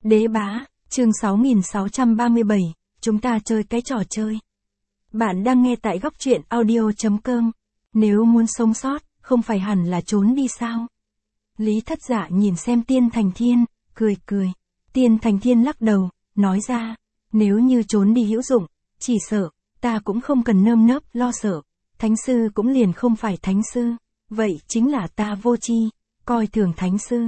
Đế bá, chương 6637, chúng ta chơi cái trò chơi. Bạn đang nghe tại góc truyện audio.com. Nếu muốn sống sót, không phải hẳn là trốn đi sao? Lý Thất Dạ nhìn xem Tiên Thành Thiên, cười cười. Tiên Thành Thiên lắc đầu, nói ra, nếu như trốn đi hữu dụng, chỉ sợ, ta cũng không cần nơm nớp lo sợ. Thánh sư cũng liền không phải thánh sư, vậy chính là ta vô tri, coi thường thánh sư.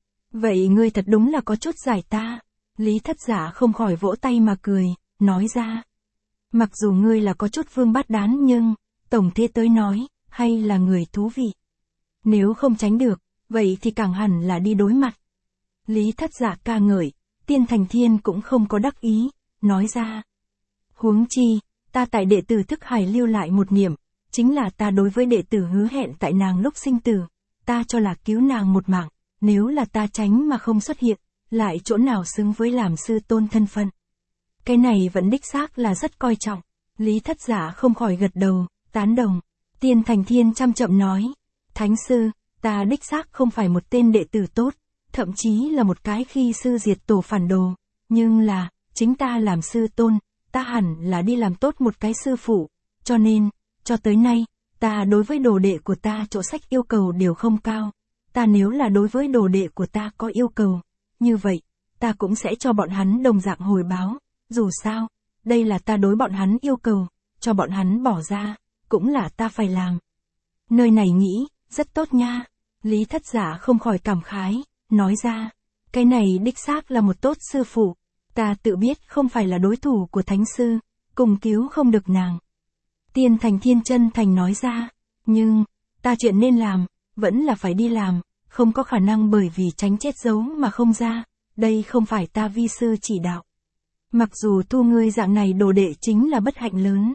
Vậy ngươi thật đúng là có chút giải ta. Lý Thất Dạ không khỏi vỗ tay mà cười, nói ra. Mặc dù ngươi là có chút vương bát đán nhưng, tổng thế tới nói, hay là người thú vị. Nếu không tránh được, vậy thì càng hẳn là đi đối mặt. Lý Thất Dạ ca ngợi, Tiên Thành Thiên cũng không có đắc ý, nói ra. Huống chi, ta tại đệ tử Thức Hải lưu lại một niệm, chính là ta đối với đệ tử hứa hẹn tại nàng lúc sinh tử, ta cho là cứu nàng một mạng, nếu là ta tránh mà không xuất hiện, lại chỗ nào xứng với làm sư tôn thân phận. Cái này vẫn đích xác là rất coi trọng. Lý Thất Dạ không khỏi gật đầu, tán đồng. Tiên Thành Thiên chăm chậm nói, Thánh sư, ta đích xác không phải một tên đệ tử tốt, thậm chí là một cái khi sư diệt tổ phản đồ, nhưng là, chính ta làm sư tôn, ta hẳn là đi làm tốt một cái sư phụ, cho nên, cho tới nay, ta đối với đồ đệ của ta chỗ sách yêu cầu đều không cao. Ta nếu là đối với đồ đệ của ta có yêu cầu, như vậy, ta cũng sẽ cho bọn hắn đồng dạng hồi báo, dù sao, đây là ta đối bọn hắn yêu cầu, cho bọn hắn bỏ ra, cũng là ta phải làm. Nơi này nghĩ, rất tốt nha. Lý Thất Dạ không khỏi cảm khái, nói ra, cái này đích xác là một tốt sư phụ, ta tự biết không phải là đối thủ của thánh sư, cùng cứu không được nàng. Tiên Thành Thiên chân thành nói ra, nhưng, ta chuyện nên làm, vẫn là phải đi làm, không có khả năng bởi vì tránh chết giấu mà không ra, đây không phải ta vi sư chỉ đạo. Mặc dù thu ngươi dạng này đồ đệ chính là bất hạnh lớn.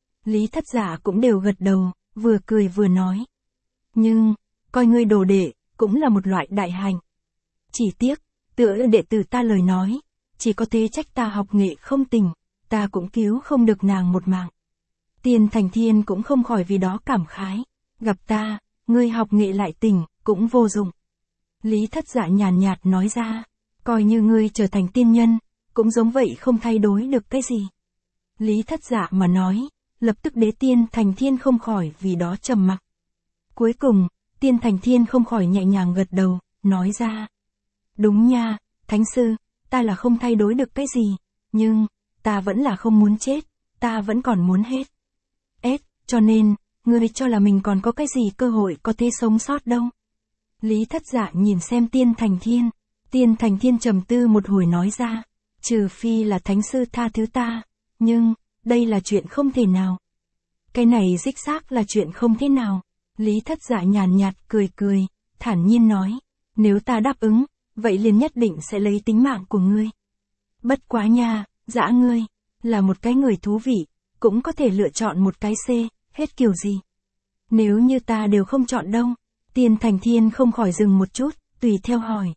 Lý Thất Dạ cũng đều gật đầu, vừa cười vừa nói. Nhưng, coi ngươi đồ đệ, cũng là một loại đại hạnh. Chỉ tiếc, tựa đệ tử ta lời nói, chỉ có thế trách ta học nghệ không tình, ta cũng cứu không được nàng một mạng. Tiên Thành Thiên cũng không khỏi vì đó cảm khái, gặp ta, ngươi học nghệ lại tình, cũng vô dụng. Lý Thất Dạ nhàn nhạt nói ra, coi như ngươi trở thành tiên nhân, cũng giống vậy không thay đổi được cái gì. Lý Thất Dạ mà nói, lập tức đế Tiên Thành Thiên không khỏi vì đó trầm mặc. Cuối cùng, Tiên Thành Thiên không khỏi nhẹ nhàng gật đầu, nói ra. Đúng nha, Thánh sư, ta là không thay đổi được cái gì, nhưng, ta vẫn là không muốn chết, ta vẫn còn muốn hết. Cho nên, ngươi cho là mình còn có cái gì cơ hội có thể sống sót đâu. Lý Thất Dạ nhìn xem Tiên Thành Thiên. Tiên Thành Thiên trầm tư một hồi nói ra, trừ phi là thánh sư tha thứ ta, nhưng, đây là chuyện không thể nào. Cái này đích xác là chuyện không thể nào. Lý Thất Dạ nhàn nhạt cười cười, thản nhiên nói, nếu ta đáp ứng, vậy liền nhất định sẽ lấy tính mạng của ngươi. Bất quá nha, Dã ngươi, là một cái người thú vị, cũng có thể lựa chọn một cái C, hết kiểu gì. Nếu như ta đều không chọn đâu. Tiên Thành Thiên không khỏi dừng một chút, tùy theo hỏi.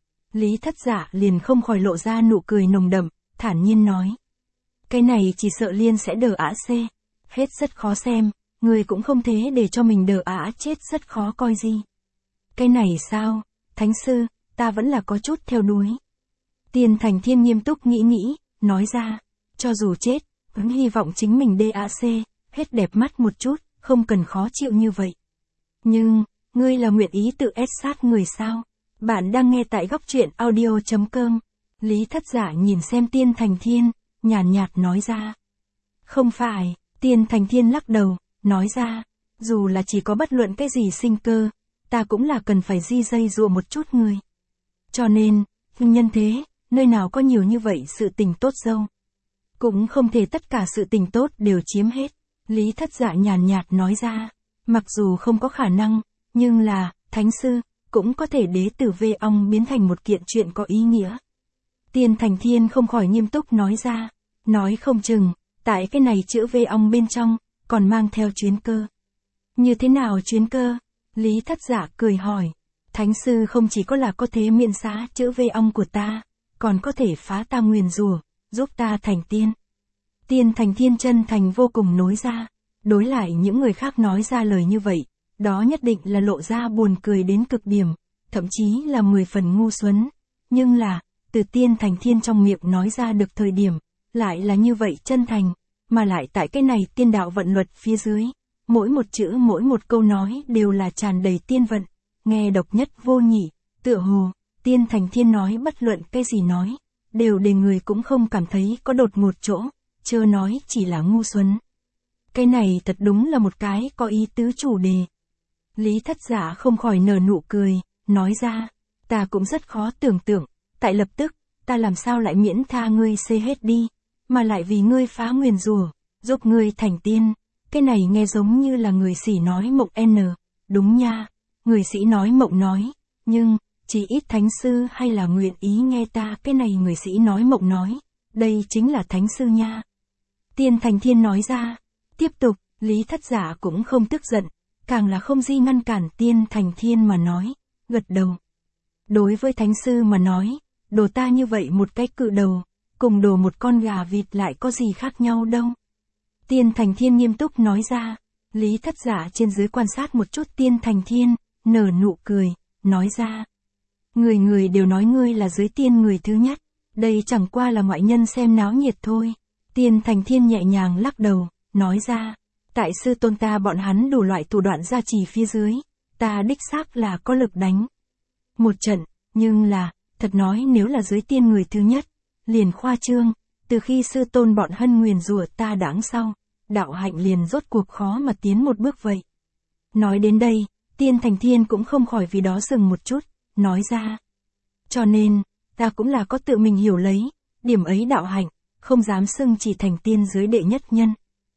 Lý Thất Dạ liền không khỏi lộ ra nụ cười nồng đậm, thản nhiên nói. Cái này chỉ sợ liên sẽ đờ ả C, hết rất khó xem, người cũng không thế để cho mình đờ ả chết rất khó coi gì. Cái này sao, Thánh sư, ta vẫn là có chút theo đuối. Tiên Thành Thiên nghiêm túc nghĩ, nói ra, cho dù chết, vẫn hy vọng chính mình DAC, hết đẹp mắt một chút, không cần khó chịu như vậy. Nhưng, ngươi là nguyện ý tự ép sát người sao? Bạn đang nghe tại góc truyện audio.com. Lý Thất Dạ nhìn xem Tiên Thành Thiên, nhàn nhạt nói ra. Không phải, Tiên Thành Thiên lắc đầu, nói ra, dù là chỉ có bất luận cái gì sinh cơ, ta cũng là cần phải di dây dụa một chút người. Cho nên, nhân thế, nơi nào có nhiều như vậy sự tình tốt dâu. Cũng không thể tất cả sự tình tốt đều chiếm hết. Lý Thất Dạ nhàn nhạt nói ra, mặc dù không có khả năng, nhưng là, Thánh sư, cũng có thể đế tử Vê Ong biến thành một kiện chuyện có ý nghĩa. Tiên Thành Thiên không khỏi nghiêm túc nói ra, nói không chừng, tại cái này chữ Vê Ong bên trong, còn mang theo chuyến cơ. Như thế nào chuyến cơ? Lý Thất Dạ cười hỏi, Thánh sư không chỉ có là có thể miễn xá chữ Vê Ong của ta, còn có thể phá ta nguyền rủa, giúp ta thành tiên. Tiên Thành Thiên chân thành vô cùng nói ra, đối lại những người khác nói ra lời như vậy, đó nhất định là lộ ra buồn cười đến cực điểm, thậm chí là 10 phần ngu xuẩn. Nhưng là, từ Tiên Thành Thiên trong miệng nói ra được thời điểm, lại là như vậy chân thành, mà lại tại cái này tiên đạo vận luật phía dưới, mỗi một chữ mỗi một câu nói đều là tràn đầy tiên vận, nghe độc nhất vô nhị, tựa hồ, Tiên Thành Thiên nói bất luận cái gì nói, đều để người cũng không cảm thấy có đột ngột chỗ, chớ nói chỉ là ngu xuẩn. Cái này thật đúng là một cái có ý tứ chủ đề. Lý Thất Giả không khỏi nở nụ cười, nói ra, ta cũng rất khó tưởng tượng, tại lập tức, ta làm sao lại miễn tha ngươi xê hết đi, mà lại vì ngươi phá nguyền rủa, giúp ngươi thành tiên, cái này nghe giống như là người sĩ nói mộng n, đúng nha, người sĩ nói mộng nói, nhưng, chỉ ít thánh sư hay là nguyện ý nghe ta cái này người sĩ nói mộng nói, đây chính là thánh sư nha. Tiên Thành Thiên nói ra, tiếp tục, Lý Thất Giả cũng không tức giận, càng là không gì ngăn cản Tiên Thành Thiên mà nói, gật đầu. Đối với thánh sư mà nói, đồ ta như vậy một cái cự đầu, cùng đồ một con gà vịt lại có gì khác nhau đâu. Tiên Thành Thiên nghiêm túc nói ra, Lý Thất Giả trên dưới quan sát một chút Tiên Thành Thiên, nở nụ cười, nói ra. Người người đều nói ngươi là dưới tiên người thứ nhất, đây chẳng qua là ngoại nhân xem náo nhiệt thôi. Tiên Thành Thiên nhẹ nhàng lắc đầu, nói ra, tại sư tôn ta bọn hắn đủ loại thủ đoạn gia trì phía dưới, ta đích xác là có lực đánh một trận, nhưng là, thật nói nếu là dưới tiên người thứ nhất, liền khoa trương, từ khi sư tôn bọn hân nguyền rủa ta đáng sau, đạo hạnh liền rốt cuộc khó mà tiến một bước vậy. Nói đến đây, Tiên Thành Thiên cũng không khỏi vì đó dừng một chút, nói ra. Cho nên, ta cũng là có tự mình hiểu lấy, điểm ấy đạo hạnh, không dám xưng chỉ thành tiên dưới đệ nhất nhân.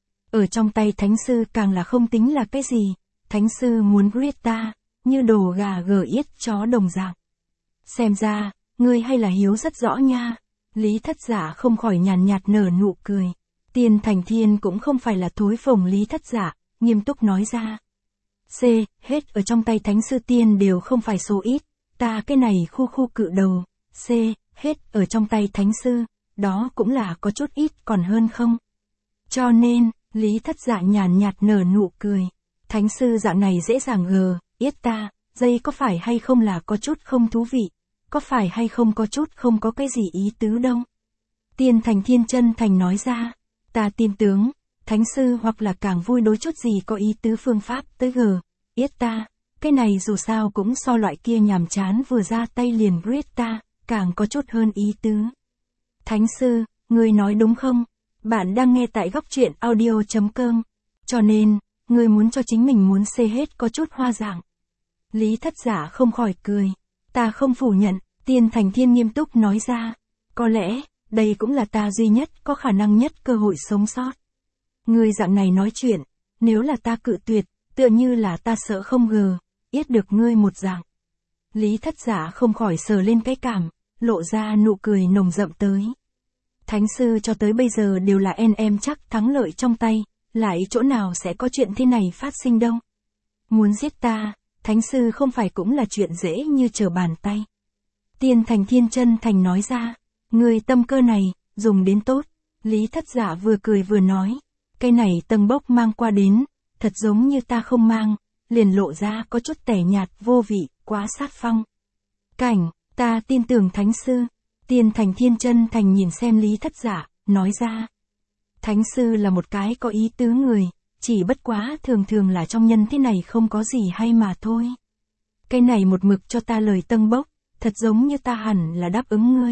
Ở trong tay thánh sư càng là không tính là cái gì, thánh sư muốn giết ta, như đồ gà gờ yết chó đồng dạng. Xem ra, ngươi hay là hiếu rất rõ nha. Lý Thất Giả không khỏi nhàn nhạt nở nụ cười. Tiên Thành Thiên cũng không phải là thối phồng Lý Thất Giả, nghiêm túc nói ra. C, hết ở trong tay thánh sư tiên đều không phải số ít, ta cái này khu khu cự đầu. C, hết ở trong tay thánh sư, đó cũng là có chút ít còn hơn không. Cho nên, Lý Thất Giả nhàn nhạt nở nụ cười. Thánh sư dạng này dễ dàng gờ, yết ta, dây có phải hay không là có chút không thú vị, có phải hay không có chút không có cái gì ý tứ đâu. Tiên Thành Thiên chân thành nói ra, ta tin tướng, thánh sư hoặc là càng vui đối chút gì có ý tứ phương pháp tới gờ, yết ta, cái này dù sao cũng so loại kia nhàm chán vừa ra tay liền giết ta, càng có chút hơn ý tứ. Thánh sư, ngươi nói đúng không? Bạn đang nghe tại góc truyện audio.com, cho nên, ngươi muốn cho chính mình muốn xê hết có chút hoa dạng. Lý Thất Giả không khỏi cười. Ta không phủ nhận, Tiên Thành Thiên nghiêm túc nói ra. Có lẽ, đây cũng là ta duy nhất có khả năng nhất cơ hội sống sót. Ngươi dạng này nói chuyện, nếu là ta cự tuyệt, tựa như là ta sợ không gờ, yết được ngươi một dạng. Lý Thất Giả không khỏi sờ lên cái cảm, lộ ra nụ cười nồng đậm tới. Thánh sư cho tới bây giờ đều là em chắc thắng lợi trong tay, lại chỗ nào sẽ có chuyện thế này phát sinh đâu. Muốn giết ta, thánh sư không phải cũng là chuyện dễ như trở bàn tay. Tiên Thành Thiên chân thành nói ra, người tâm cơ này, dùng đến tốt. Lý Thất Giả vừa cười vừa nói, cái này tầng bốc mang qua đến, thật giống như ta không mang, liền lộ ra có chút tẻ nhạt vô vị, quá sát phong. Cảnh, ta tin tưởng thánh sư. Tiên Thành Thiên chân thành nhìn xem Lý Thất Giả, nói ra. Thánh sư là một cái có ý tứ người, chỉ bất quá thường thường là trong nhân thế này không có gì hay mà thôi. Cái này một mực cho ta lời tâng bốc, thật giống như ta hẳn là đáp ứng ngươi.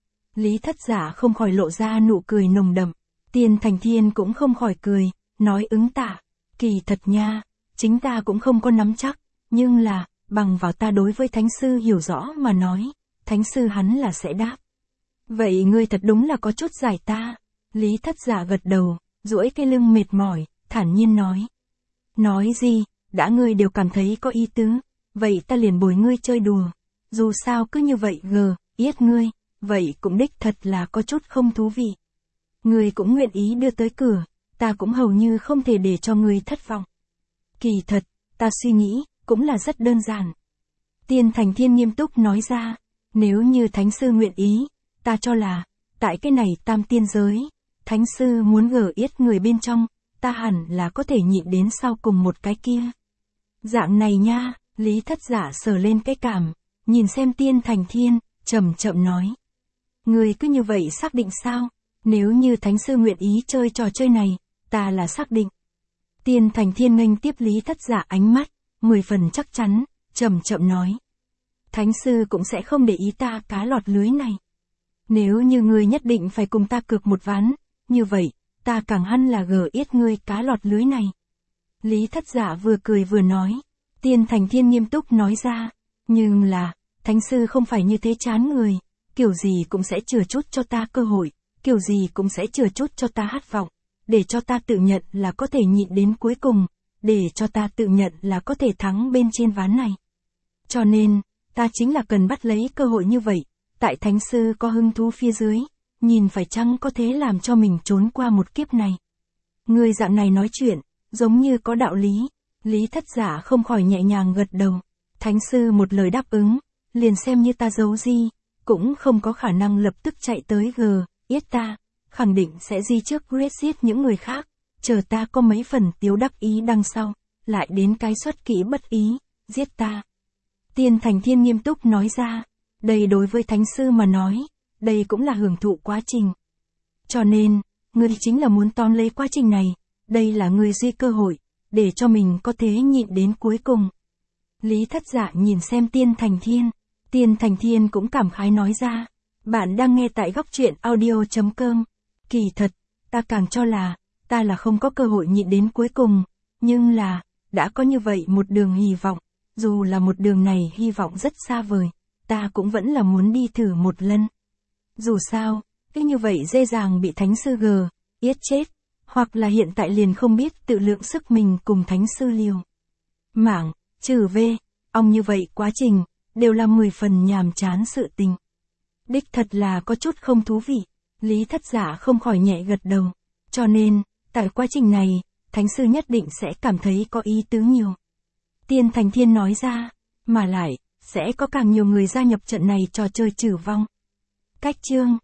Lý Thất Giả không khỏi lộ ra nụ cười nồng đậm, Tiên Thành Thiên cũng không khỏi cười, nói ứng tạ, kỳ thật nha, chính ta cũng không có nắm chắc, nhưng là, bằng vào ta đối với thánh sư hiểu rõ mà nói, thánh sư hắn là sẽ đáp. Vậy ngươi thật đúng là có chút giải ta. Lý Thất Giả gật đầu, duỗi cái lưng mệt mỏi, thản nhiên nói. Nói gì, đã ngươi đều cảm thấy có ý tứ, vậy ta liền bồi ngươi chơi đùa. Dù sao cứ như vậy yết ngươi, vậy cũng đích thật là có chút không thú vị. Ngươi cũng nguyện ý đưa tới cửa, ta cũng hầu như không thể để cho ngươi thất vọng. Kỳ thật, ta suy nghĩ, cũng là rất đơn giản. Tiên Thành Thiên nghiêm túc nói ra, nếu như thánh sư nguyện ý, ta cho là, tại cái này tam tiên giới, thánh sư muốn yết người bên trong, ta hẳn là có thể nhịn đến sau cùng một cái kia. Dạng này nha, Lý Thất Giả sờ lên cái cảm, nhìn xem Tiên Thành Thiên, chậm chậm nói. Ngươi cứ như vậy xác định sao? Nếu như Thánh Sư nguyện ý chơi trò chơi này, ta là xác định. Tiên Thành Thiên nghênh tiếp Lý Thất Giả ánh mắt, 10 phần chắc chắn, chậm chậm nói. Thánh Sư cũng sẽ không để ý ta cá lọt lưới này. Nếu như ngươi nhất định phải cùng ta cược một ván, như vậy, ta càng hăn là gờ yết ngươi cá lọt lưới này. Lý Thất Giả vừa cười vừa nói. Tiên Thành Thiên nghiêm túc nói ra. Nhưng là, Thánh Sư không phải như thế chán người. Kiểu gì cũng sẽ chừa chút cho ta cơ hội. Kiểu gì cũng sẽ chừa chút cho ta hát vọng. Để cho ta tự nhận là có thể nhịn đến cuối cùng. Để cho ta tự nhận là có thể thắng bên trên ván này. Cho nên, ta chính là cần bắt lấy cơ hội như vậy. Tại Thánh Sư có hứng thú phía dưới. Nhìn phải chăng có thế làm cho mình trốn qua một kiếp này. Người dạng này nói chuyện, giống như có đạo lý. Lý Thất Giả không khỏi nhẹ nhàng gật đầu. Thánh Sư một lời đáp ứng, liền xem như ta giấu di, cũng không có khả năng lập tức chạy tới yết ta, khẳng định sẽ di trước giết những người khác, chờ ta có mấy phần tiếu đắc ý đằng sau, lại đến cái xuất kỹ bất ý, giết ta. Tiên Thành Thiên nghiêm túc nói ra, đây đối với Thánh Sư mà nói, đây cũng là hưởng thụ quá trình. Cho nên, ngươi chính là muốn tóm lấy quá trình này, đây là ngươi duy cơ hội, để cho mình có thể nhịn đến cuối cùng. Lý Thất Giả nhìn xem Tiên Thành Thiên. Tiên Thành Thiên cũng cảm khái nói ra. Bạn đang nghe tại góc truyện audio.com. Kỳ thật, ta càng cho là, ta là không có cơ hội nhịn đến cuối cùng. Nhưng là, đã có như vậy một đường hy vọng. Dù là một đường này hy vọng rất xa vời, ta cũng vẫn là muốn đi thử một lần. Dù sao, cứ như vậy dễ dàng bị Thánh Sư yết chết. Hoặc là hiện tại liền không biết tự lượng sức mình cùng Thánh Sư liều mạng, trừ ong như vậy quá trình, đều là 10 phần nhàm chán sự tình. Đích thật là có chút không thú vị. Lý Thất Giả không khỏi nhẹ gật đầu. Cho nên, tại quá trình này, Thánh Sư nhất định sẽ cảm thấy có ý tứ nhiều. Tiên Thành Thiên nói ra, mà lại, sẽ có càng nhiều người gia nhập trận này trò chơi trừ vong. Cách chương